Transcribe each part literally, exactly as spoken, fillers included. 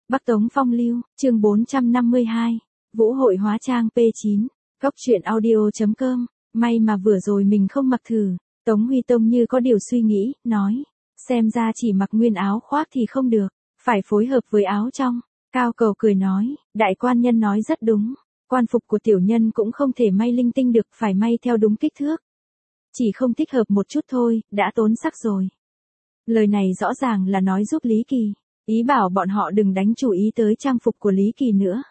Bắc Tống Phong Lưu, chương bốn trăm năm mươi hai, Vũ hội hóa trang pê chín, Cốc truyện audio chấm com, may mà vừa rồi mình không mặc thử, Tống Huy Tông như có điều suy nghĩ, nói, xem ra chỉ mặc nguyên áo khoác thì không được, phải phối hợp với áo trong. Cao Cầu cười nói, đại quan nhân nói rất đúng, quan phục của tiểu nhân cũng không thể may linh tinh được, phải may theo đúng kích thước. Chỉ không thích hợp một chút thôi, đã tốn sắc rồi. Lời này rõ ràng là nói giúp Lý Kỳ, ý bảo bọn họ đừng đánh chủ ý tới trang phục của Lý Kỳ nữa.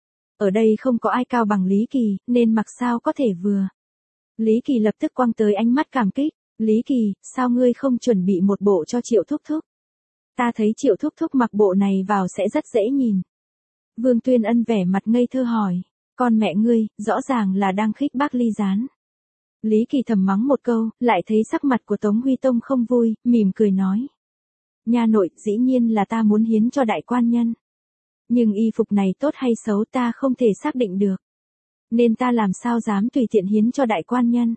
Ở đây không có ai cao bằng Lý Kỳ, nên mặc sao có thể vừa. Lý Kỳ lập tức quăng tới ánh mắt cảm kích, Lý Kỳ, sao ngươi không chuẩn bị một bộ cho Triệu Thúc Thúc? Ta thấy Triệu Thúc Thúc mặc bộ này vào sẽ rất dễ nhìn. Vương Tuyên Ân vẻ mặt ngây thơ hỏi, con mẹ ngươi, rõ ràng là đang khích bác Ly Gián. Lý Kỳ thầm mắng một câu, lại thấy sắc mặt của Tống Huy Tông không vui, mỉm cười nói. Nha nội, dĩ nhiên là ta muốn hiến cho đại quan nhân. Nhưng y phục này tốt hay xấu ta không thể xác định được. Nên ta làm sao dám tùy tiện hiến cho đại quan nhân.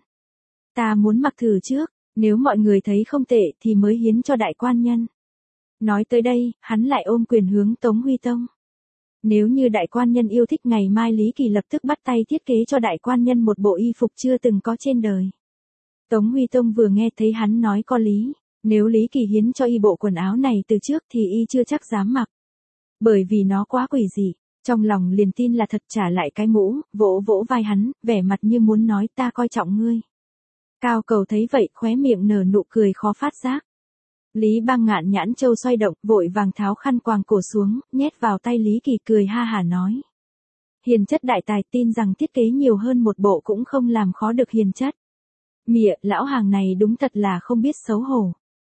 Ta muốn mặc thử trước, nếu mọi người thấy không tệ thì mới hiến cho đại quan nhân. Nói tới đây, hắn lại ôm quyền hướng Tống Huy Tông. Nếu như đại quan nhân yêu thích, ngày mai Lý Kỳ lập tức bắt tay thiết kế cho đại quan nhân một bộ y phục chưa từng có trên đời. Tống Huy Tông vừa nghe thấy hắn nói có lý, nếu Lý Kỳ hiến cho y bộ quần áo này từ trước thì y chưa chắc dám mặc. Bởi vì nó quá quỷ dị, trong lòng liền tin là thật, trả lại cái mũ, vỗ vỗ vai hắn, vẻ mặt như muốn nói ta coi trọng ngươi. Cao Cầu thấy vậy khóe miệng nở nụ cười khó phát giác. Lý Bang Ngạn nhãn châu xoay động, vội vàng tháo khăn quàng cổ xuống, nhét vào tay Lý Kỳ cười ha hả nói. Hiền chất đại tài, tin rằng thiết kế nhiều hơn một bộ cũng không làm khó được hiền chất. Mịa, lão hàng này đúng thật là không biết xấu hổ.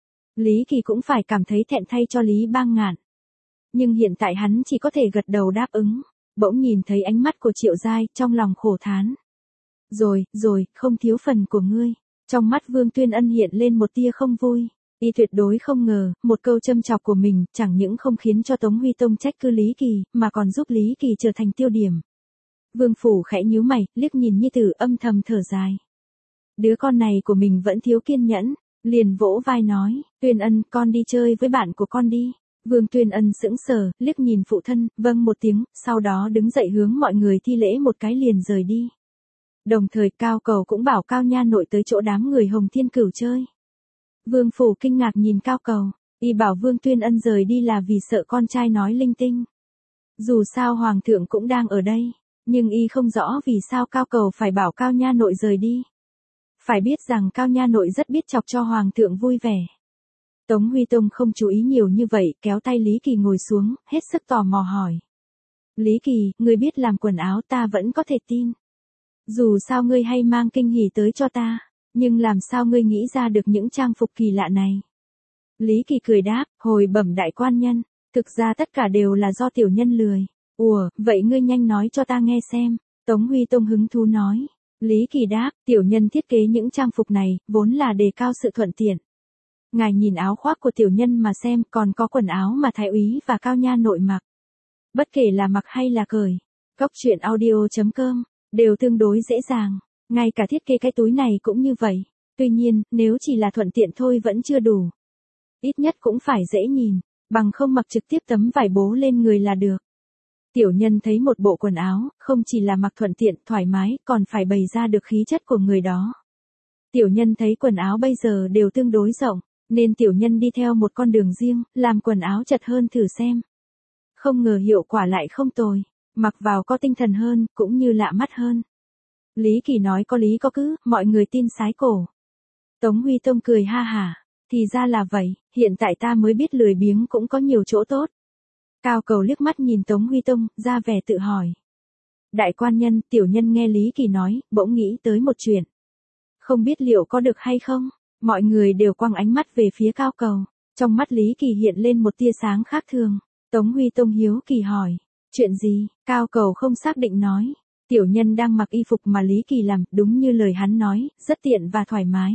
Lý Kỳ cũng phải cảm thấy thẹn thay cho Lý Bang Ngạn. Nhưng hiện tại hắn chỉ có thể gật đầu đáp ứng, bỗng nhìn thấy ánh mắt của Triệu Giai, trong lòng khổ thán. Rồi, rồi, không thiếu phần của ngươi. Trong mắt Vương Tuyên Ân hiện lên một tia không vui. Y tuyệt đối không ngờ, một câu châm chọc của mình, chẳng những không khiến cho Tống Huy Tông trách cứ Lý Kỳ, mà còn giúp Lý Kỳ trở thành tiêu điểm. Vương Phủ khẽ nhíu mày, liếc nhìn nhi tử âm thầm thở dài. Đứa con này của mình vẫn thiếu kiên nhẫn, liền vỗ vai nói, Tuyên Ân, con đi chơi với bạn của con đi. Vương Tuyên Ân sững sờ, liếc nhìn phụ thân, vâng một tiếng, sau đó đứng dậy hướng mọi người thi lễ một cái liền rời đi. Đồng thời Cao Cầu cũng bảo Cao Nha nội tới chỗ đám người Hồng Thiên Cửu chơi. Vương Phủ kinh ngạc nhìn Cao Cầu, y bảo Vương Tuyên Ân rời đi là vì sợ con trai nói linh tinh. Dù sao Hoàng thượng cũng đang ở đây, nhưng y không rõ vì sao Cao Cầu phải bảo Cao Nha nội rời đi. Phải biết rằng Cao Nha nội rất biết chọc cho Hoàng thượng vui vẻ. Tống Huy Tông không chú ý nhiều như vậy, kéo tay Lý Kỳ ngồi xuống, hết sức tò mò hỏi. Lý Kỳ, ngươi biết làm quần áo ta vẫn có thể tin. Dù sao ngươi hay mang kinh hỉ tới cho ta. Nhưng làm sao ngươi nghĩ ra được những trang phục kỳ lạ này? Lý Kỳ cười đáp, hồi bẩm đại quan nhân, thực ra tất cả đều là do tiểu nhân lười. Ủa, vậy ngươi nhanh nói cho ta nghe xem. Tống Huy Tông hứng thú nói. Lý Kỳ đáp, tiểu nhân thiết kế những trang phục này, vốn là đề cao sự thuận tiện. Ngài nhìn áo khoác của tiểu nhân mà xem, còn có quần áo mà thái úy và Cao Nha nội mặc. Bất kể là mặc hay là cởi, Cốc truyện audio chấm com, đều tương đối dễ dàng. Ngay cả thiết kế cái túi này cũng như vậy. Tuy nhiên, nếu chỉ là thuận tiện thôi vẫn chưa đủ. Ít nhất cũng phải dễ nhìn, bằng không mặc trực tiếp tấm vải bố lên người là được. Tiểu nhân thấy một bộ quần áo, không chỉ là mặc thuận tiện, thoải mái, còn phải bày ra được khí chất của người đó. Tiểu nhân thấy quần áo bây giờ đều tương đối rộng, nên tiểu nhân đi theo một con đường riêng, làm quần áo chật hơn thử xem. Không ngờ hiệu quả lại không tồi, mặc vào có tinh thần hơn, cũng như lạ mắt hơn. Lý Kỳ nói có lý có cứ, mọi người tin sái cổ. Tống Huy Tông cười ha hả, thì ra là vậy, hiện tại ta mới biết lười biếng cũng có nhiều chỗ tốt. Cao Cầu liếc mắt nhìn Tống Huy Tông, ra vẻ tự hỏi. Đại quan nhân, tiểu nhân nghe Lý Kỳ nói, bỗng nghĩ tới một chuyện. Không biết liệu có được hay không? Mọi người đều quăng ánh mắt về phía Cao Cầu. Trong mắt Lý Kỳ hiện lên một tia sáng khác thường. Tống Huy Tông hiếu kỳ hỏi. Chuyện gì? Cao Cầu không xác định nói. Tiểu nhân đang mặc y phục mà Lý Kỳ làm, đúng như lời hắn nói, rất tiện và thoải mái.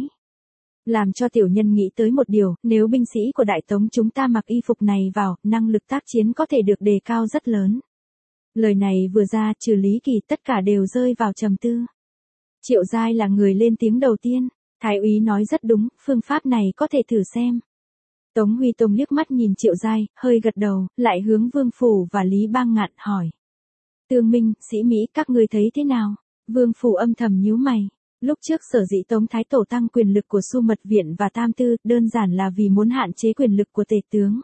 Làm cho tiểu nhân nghĩ tới một điều, nếu binh sĩ của Đại Tống chúng ta mặc y phục này vào, năng lực tác chiến có thể được đề cao rất lớn. Lời này vừa ra, trừ Lý Kỳ tất cả đều rơi vào trầm tư. Triệu Giai là người lên tiếng đầu tiên. Thái úy nói rất đúng, phương pháp này có thể thử xem. Tống Huy Tông liếc mắt nhìn Triệu Giai, hơi gật đầu, lại hướng Vương Phủ và Lý Bang Ngạn hỏi. Tương Minh, Sĩ Mỹ, các ngươi thấy thế nào? Vương Phủ âm thầm nhíu mày. Lúc trước sở dĩ Tống Thái Tổ tăng quyền lực của Su Mật Viện và Tam Tư, đơn giản là vì muốn hạn chế quyền lực của tể tướng.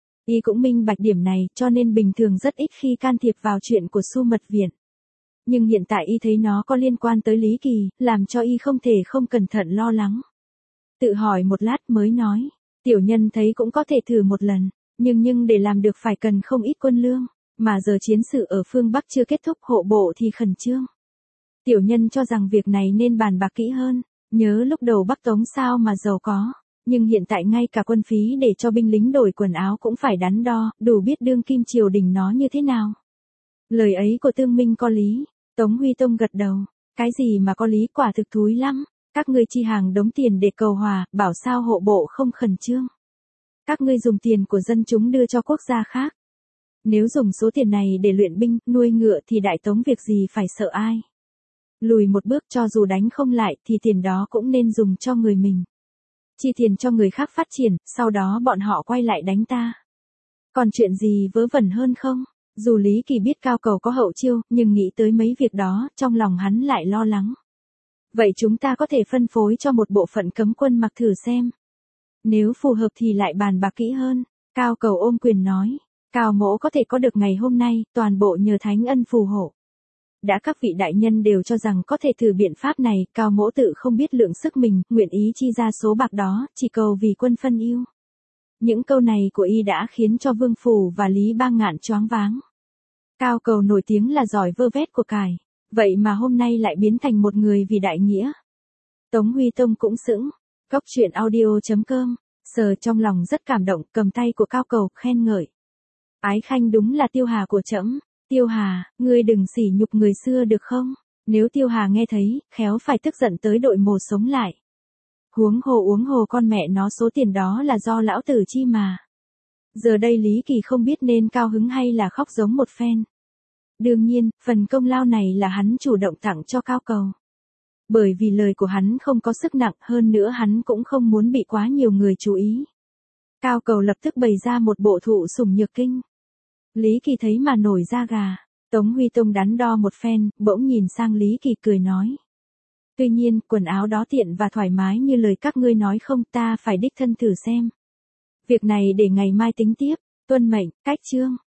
Y cũng minh bạch điểm này, cho nên bình thường rất ít khi can thiệp vào chuyện của Su Mật Viện. Nhưng hiện tại Y thấy nó có liên quan tới Lý Kỳ, làm cho Y không thể không cẩn thận lo lắng. Tự hỏi một lát mới nói, tiểu nhân thấy cũng có thể thử một lần, nhưng nhưng để làm được phải cần không ít quân lương, mà giờ chiến sự ở phương Bắc chưa kết thúc, hộ bộ thì khẩn trương. Tiểu nhân cho rằng việc này nên bàn bạc kỹ hơn, nhớ lúc đầu Bắc Tống sao mà giàu có, nhưng hiện tại ngay cả quân phí để cho binh lính đổi quần áo cũng phải đắn đo, đủ biết đương kim triều đình nó như thế nào. Lời ấy của Tương Minh có lý. Tống Huy Tông gật đầu, cái gì mà có lý, quả thực thúi lắm, các ngươi chi hàng đống tiền để cầu hòa, bảo sao hộ bộ không khẩn trương. Các ngươi dùng tiền của dân chúng đưa cho quốc gia khác. Nếu dùng số tiền này để luyện binh, nuôi ngựa thì Đại Tống việc gì phải sợ ai. Lùi một bước, cho dù đánh không lại thì tiền đó cũng nên dùng cho người mình. Chi tiền cho người khác phát triển, sau đó bọn họ quay lại đánh ta. Còn chuyện gì vớ vẩn hơn không? Dù Lý Kỳ biết Cao Cầu có hậu chiêu, nhưng nghĩ tới mấy việc đó, trong lòng hắn lại lo lắng. Vậy chúng ta có thể phân phối cho một bộ phận cấm quân mặc thử xem. Nếu phù hợp thì lại bàn bạc kỹ hơn. Cao Cầu ôm quyền nói, Cao mỗ có thể có được ngày hôm nay, toàn bộ nhờ thánh ân phù hộ. Đã các vị đại nhân đều cho rằng có thể thử biện pháp này, Cao mỗ tự không biết lượng sức mình, nguyện ý chi ra số bạc đó, chỉ cầu vì quân phân yêu. Những câu này của Y đã khiến cho Vương Phủ và Lý Bang Ngạn choáng váng. Cao Cầu nổi tiếng là giỏi vơ vét của cải, vậy mà hôm nay lại biến thành một người vì đại nghĩa. Tống Huy Tông cũng sững. Góc truyện audio chấm com, sờ trong lòng rất cảm động, cầm tay của Cao Cầu, khen ngợi. Ái khanh đúng là Tiêu Hà của trẫm. Tiêu Hà, ngươi đừng sỉ nhục người xưa được không? Nếu Tiêu Hà nghe thấy, khéo phải tức giận tới đội mồ sống lại. Huống hồ uống hồ con mẹ nó, số tiền đó là do lão tử chi mà. Giờ đây Lý Kỳ không biết nên cao hứng hay là khóc giống một phen. Đương nhiên, phần công lao này là hắn chủ động tặng cho Cao Cầu. Bởi vì lời của hắn không có sức nặng, hơn nữa hắn cũng không muốn bị quá nhiều người chú ý. Cao Cầu lập tức bày ra một bộ thụ sủng nhược kinh. Lý Kỳ thấy mà nổi da gà. Tống Huy Tông đắn đo một phen, bỗng nhìn sang Lý Kỳ cười nói. Tuy nhiên, quần áo đó tiện và thoải mái như lời các ngươi nói không, ta phải đích thân thử xem. Việc này để ngày mai tính tiếp. Tuân mệnh, cách chương.